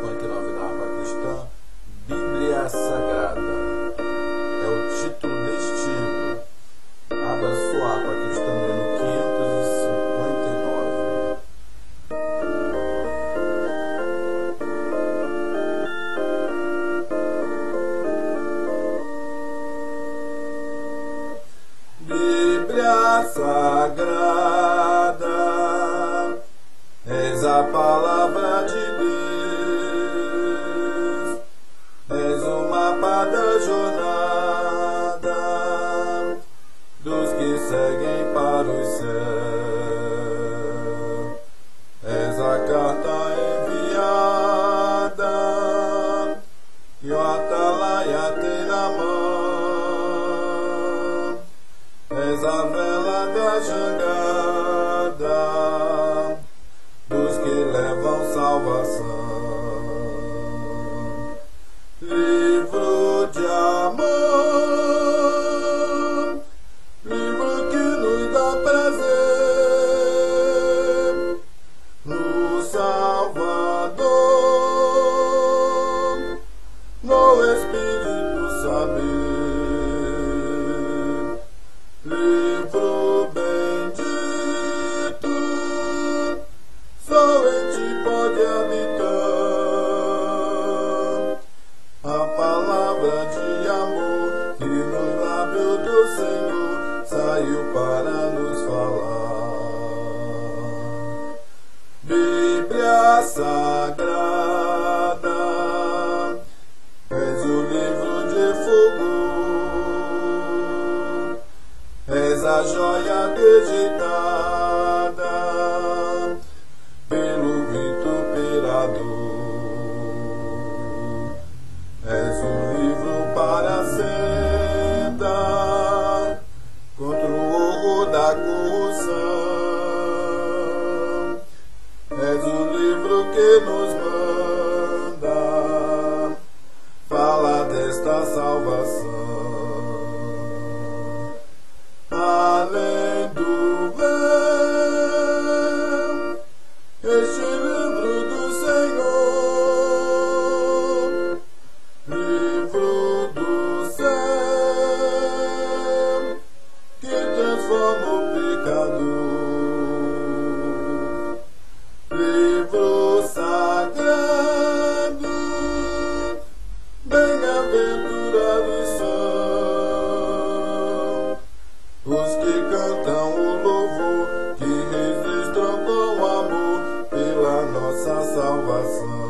59 da Harpa Cristã, Bíblia Sagrada. É o título deste hino. Abra sua Harpa Cristã no ano 559. Bíblia Sagrada, és a palavra de Deus, és o mapa da jornada dos que seguem para o céu, és a carta enviada e o atalaia tem na mão, és a vela da jangada dos que levam salvação. Livro de amor, livro que nos dá prazer no Salvador, no Espírito saber. Livro bendito, só em ti pode habitar. A palavra de amor que no lábio do Senhor saiu para nos falar. Bíblia Sagrada, és o livro de fogo, és a joia digitada pelo vituperador. És um livro para sentar contra o horror da corrupção. És o livro que nos manda falar desta salvação. Além do véu, este livro do Senhor, livro do céu, que transforma o pecador. Livro sagrado, bem-aventurados são os que cantam o louvor, que registram com amor pela nossa salvação.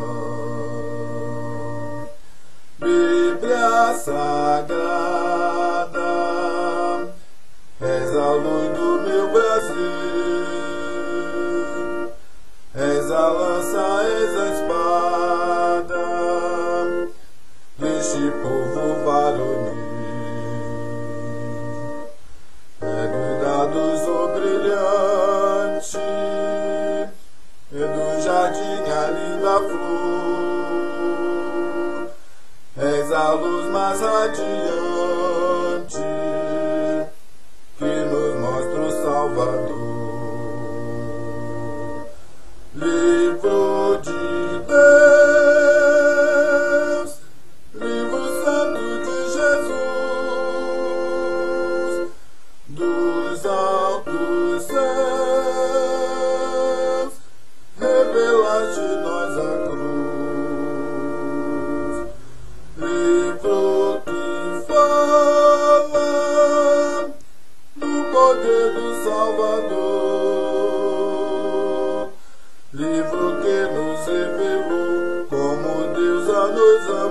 Bíblia Sagrada, és a luz do meu Brasil, és a lança, és a espada deste povo varonil. É dos dados o brilhante, é do jardim a linda flor, és a luz mais radiante que nos mostra o Salvador. Livro de Deus, livro santo de Jesus, dos altos céus, revelaste nós a cruz. Livro que fala do poder do Salvador, livro que nos revelou como Deus a nos